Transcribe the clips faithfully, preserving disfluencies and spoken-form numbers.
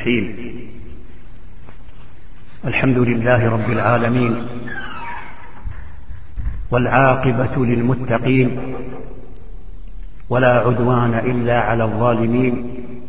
الرحيم. الحمد لله رب العالمين، والعاقبة للمتقين، ولا عدوان إلا على الظالمين،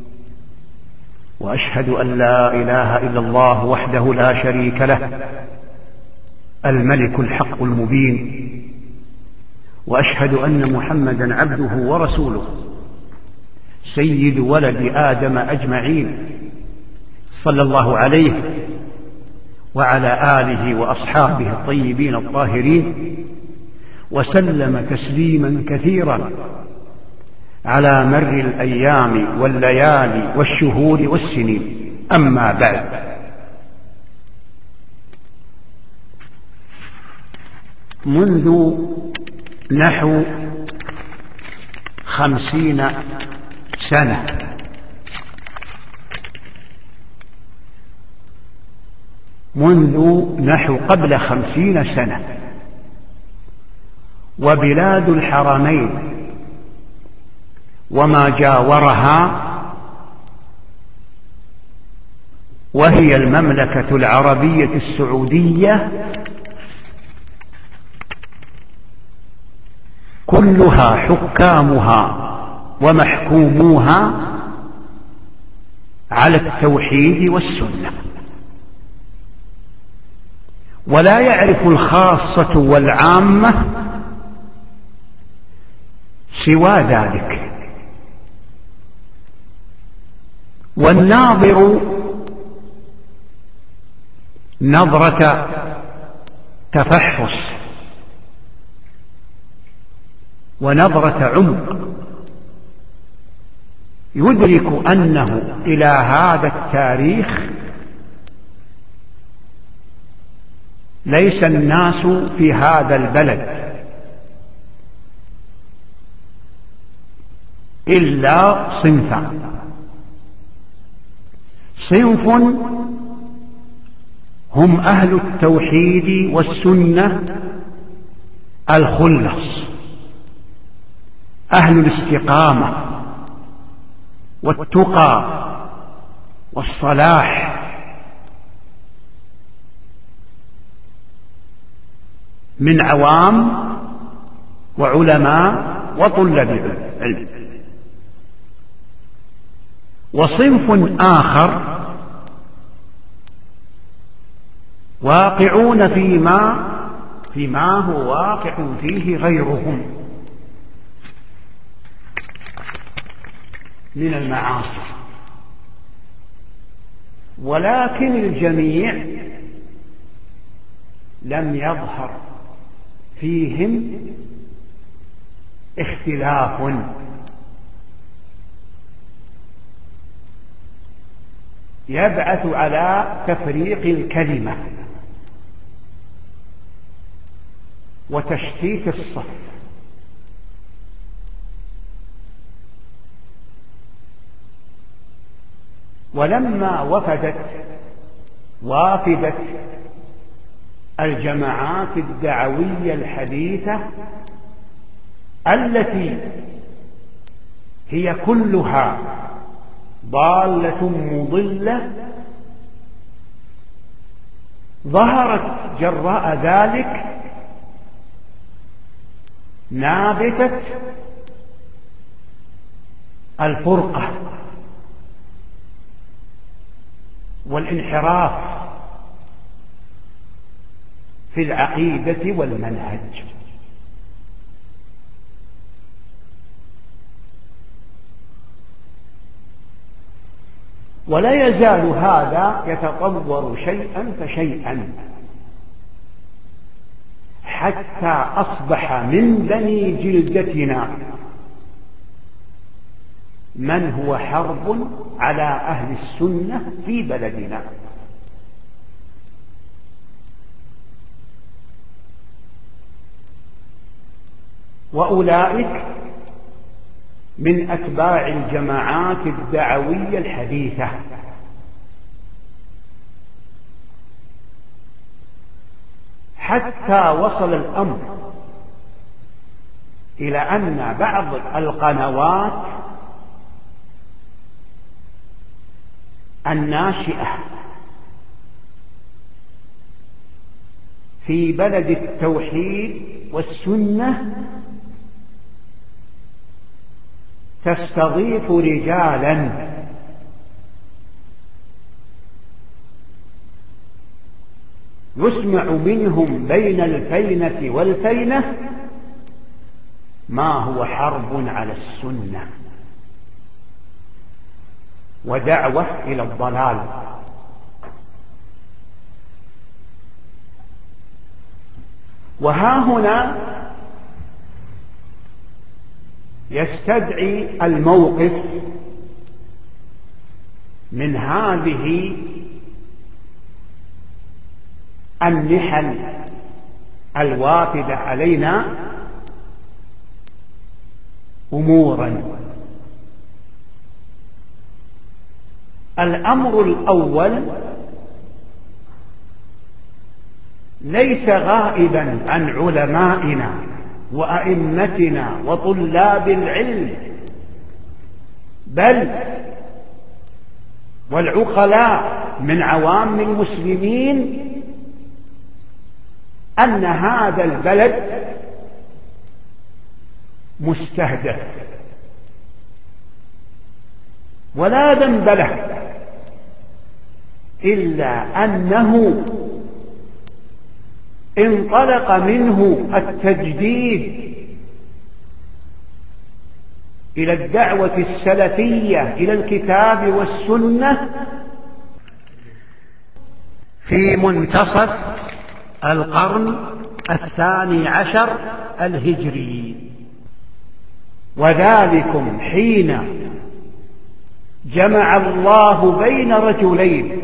وأشهد أن لا إله إلا الله وحده لا شريك له الملك الحق المبين، وأشهد أن محمدا عبده ورسوله سيد ولد آدم أجمعين، صلى الله عليه وعلى آله وأصحابه الطيبين الطاهرين، وسلم تسليما كثيرا على مر الأيام والليالي والشهور والسنين. أما بعد، منذ نحو خمسين سنة منذ نحو قبل خمسين سنة وبلاد الحرمين وما جاورها، وهي المملكة العربية السعودية، كلها حكامها ومحكوموها على التوحيد والسنة، ولا يعرف الخاصة والعامة سوى ذلك. والناظر نظرة تفحص ونظرة عمق يدرك أنه إلى هذا التاريخ ليس الناس في هذا البلد إلا صنفان: صنف هم أهل التوحيد والسنة الخلص، أهل الاستقامة والتقى والصلاح، من عوام وعلماء وطلاب علم. وصنف آخر واقعون فيما فيما هو واقع فيه غيرهم من المعاصي، ولكن الجميع لم يظهر فيهم اختلاف يبعث على تفريق الكلمة وتشتيت الصف. ولما وفدت وافدت الجماعات الدعوية الحديثة التي هي كلها ضالة مضلة، ظهرت جراء ذلك نابتة الفرقة والانحراف في العقيدة والمنهج. ولا يزال هذا يتطور شيئا فشيئا حتى أصبح من بني جلدتنا من هو حرب على أهل السنة في بلدنا. وأولئك من أتباع الجماعات الدعوية الحديثة، حتى وصل الأمر إلى أن بعض القنوات الناشئة في بلد التوحيد والسنة تستضيف رجالا يسمع منهم بين الفينة والفينة ما هو حرب على السنة ودعوة إلى الضلال. وها هنا يستدعي الموقف من هذه النحل الوافدة علينا أمورا. الأمر الأول ليس غائبا عن علمائنا وأئمتنا وطلاب العلم، بل والعقلاء من عوام المسلمين، أن هذا البلد مستهدف ولا ذنب له، إلا أنه انطلق منه التجديد إلى الدعوة السلفية إلى الكتاب والسنة في منتصف القرن الثاني عشر الهجري، وذلكم حين جمع الله بين رجلين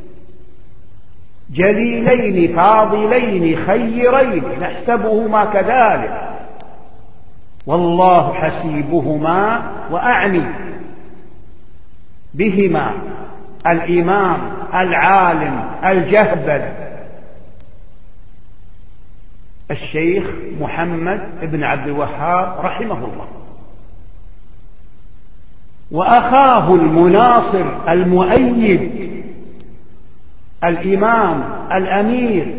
جليلين فاضلين خيرين نحسبهما كذلك والله حسيبهما، وأعني بهما الإمام العالم الجهبذ الشيخ محمد بن عبد الوهاب رحمه الله، وأخاه المناصر المؤيد الإمام الأمير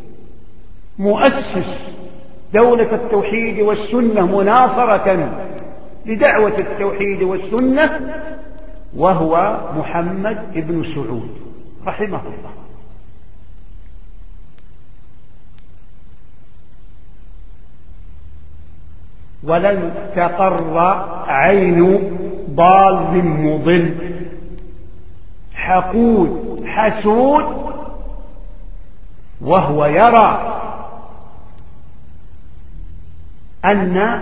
مؤسس دولة التوحيد والسنة مناصرة لدعوة التوحيد والسنة، وهو محمد بن سعود رحمه الله. ولن تقر عين ضال مضل حقود حسود وهو يرى أن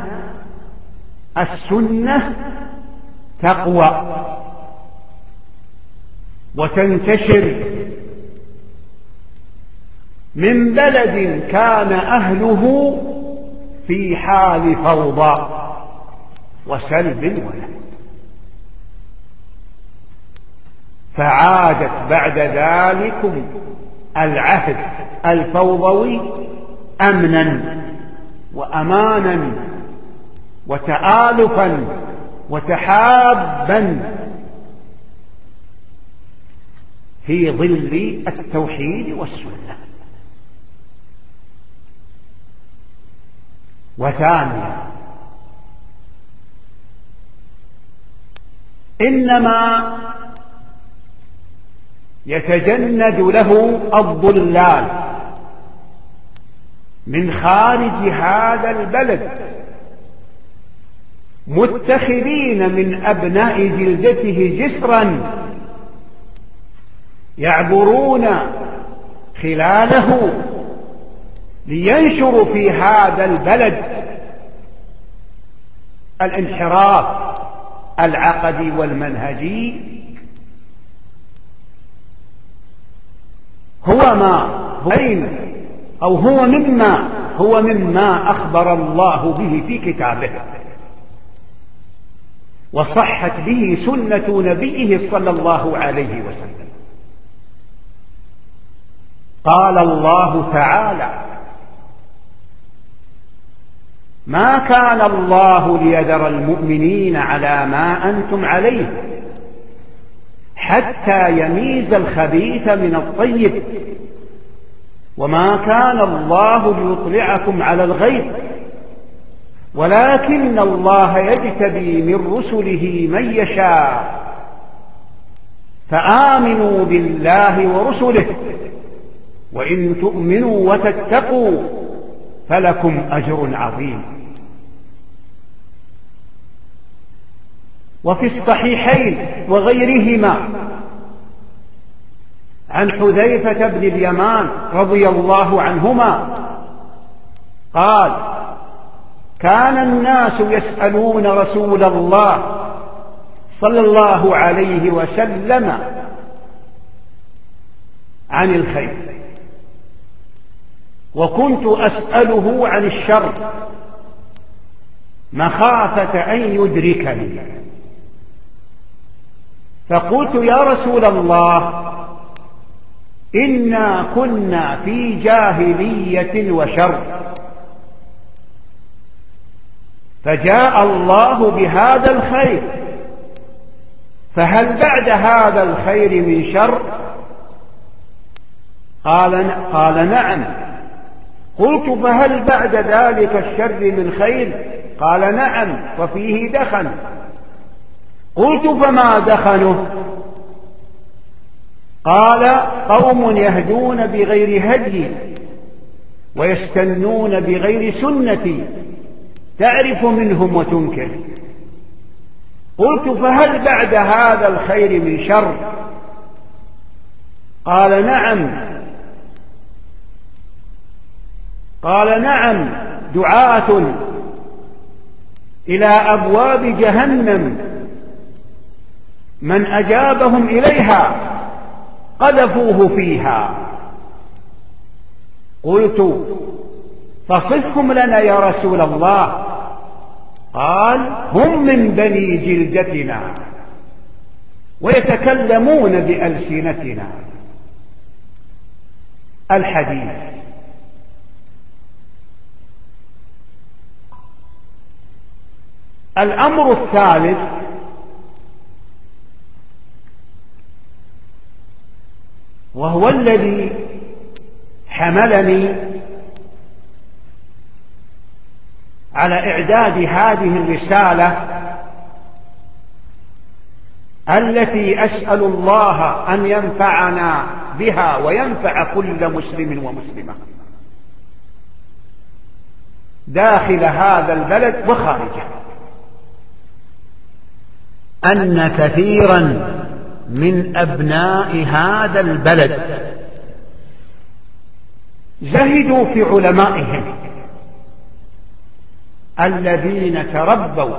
السنة تقوى وتنتشر من بلد كان أهله في حال فوضى وسلب ولد، فعادت بعد ذلكم العهد الفوضوي أمنا وأمانا وتآلفا وتحابا في ظل التوحيد والسنة. وثانيا إنما يتجند له الضلال من خارج هذا البلد متخذين من أبناء جلدته جسرا يعبرون خلاله لينشروا في هذا البلد الانحراف العقدي والمنهجي. هو ما بين أو هو مما هو مما أخبر الله به في كتابه وصحت به سنة نبيه صلى الله عليه وسلم. قال الله تعالى: ما كان الله ليذر المؤمنين على ما أنتم عليه حتى يميز الخبيث من الطيب، وما كان الله ليطلعكم على الغيب ولكن الله يجتبي من رسله من يشاء، فآمنوا بالله ورسله وإن تؤمنوا وتتقوا فلكم أجر عظيم. وفي الصحيحين وغيرهما عن حذيفة بن اليمان رضي الله عنهما قال: كان الناس يسألون رسول الله صلى الله عليه وسلم عن الخير، وكنت أسأله عن الشر مخافة أن يدركني، فقلت: يا رسول الله، إنا كنا في جاهلية وشر، فجاء الله بهذا الخير، فهل بعد هذا الخير من شر؟ قال قال نعم. قلت: فهل بعد ذلك الشر من خير؟ قال نعم، وفيه دخن. قلت: فما دخنه؟ قال: قوم يهدون بغير هدي ويستنون بغير سنتي، تعرف منهم وتنكر. قلت: فهل بعد هذا الخير من شر؟ قال نعم. قال نعم، دعاة إلى أبواب جهنم من أجابهم إليها قذفوه فيها. قلت: فصفهم لنا يا رسول الله. قال: هم من بني جلدتنا ويتكلمون بألسنتنا. الحديث. الأمر الثالث وهو الذي حملني على إعداد هذه الرسالة التي أسأل الله أن ينفعنا بها وينفع كل مسلم ومسلمة داخل هذا البلد وخارجه، أن كثيرا من أبناء هذا البلد زهدوا في علمائهم الذين تربوا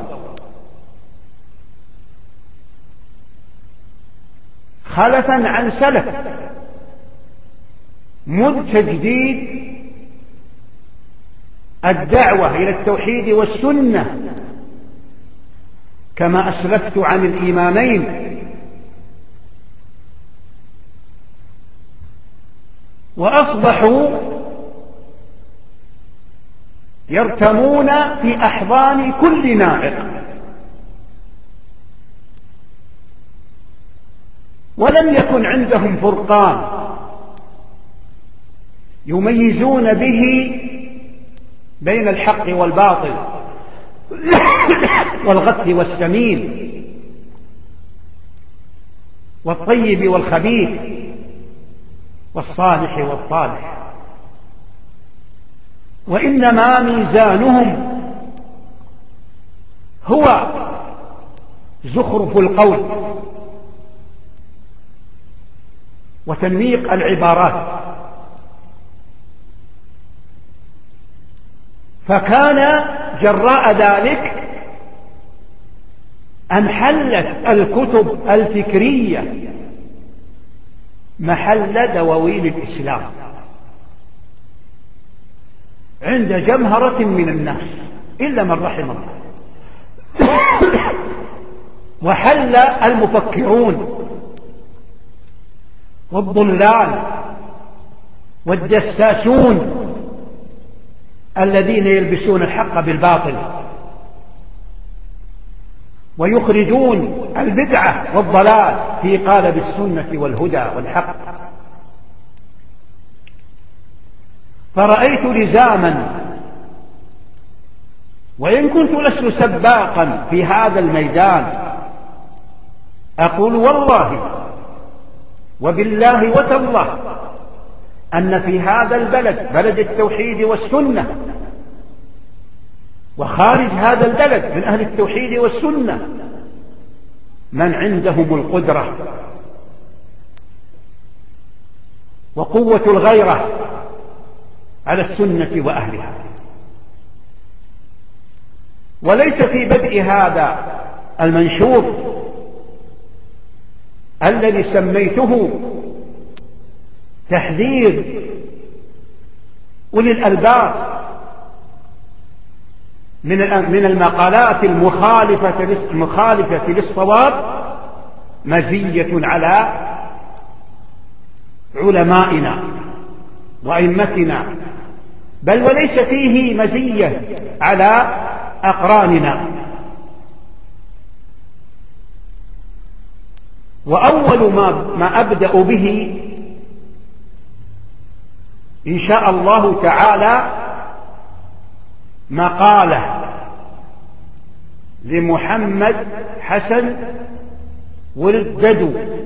خلفا عن سلف منذ تجديد الدعوة إلى التوحيد والسنة، كما أسلفت عن الإمامين، وأصبحوا يرتمون في أحضان كل ناعق، ولم يكن عندهم فرقان يميزون به بين الحق والباطل والغث والسمين والطيب والخبيث والصالح والطالح، وإنما ميزانهم هو زخرف القول وتنميق العبارات. فكان جراء ذلك أن حلت الكتب الفكرية محل دواوين الإسلام عند جمهرة من الناس إلا من رحم الله، وحل المفكرون والضلال والدساسون الذين يلبسون الحق بالباطل. ويخرجون البدعة والضلال في قالب السنة والهدى والحق. فرأيت لزاما، وإن كنت لست سباقا في هذا الميدان، أقول والله وبالله وتالله أن في هذا البلد، بلد التوحيد والسنة، وخارج هذا البلد من أهل التوحيد والسنة، من عندهم القدرة وقوة الغيرة على السنة وأهلها. وليس في بدء هذا المنشور الذي سميته تحذير أولي الألباب من المقالات المخالفة المخالفة للصواب مزية على علمائنا وأئمتنا، بل وليس فيه مزية على أقراننا. وأول ما, ما أبدأ به إن شاء الله تعالى مقالة لمحمد حسن ولد ددو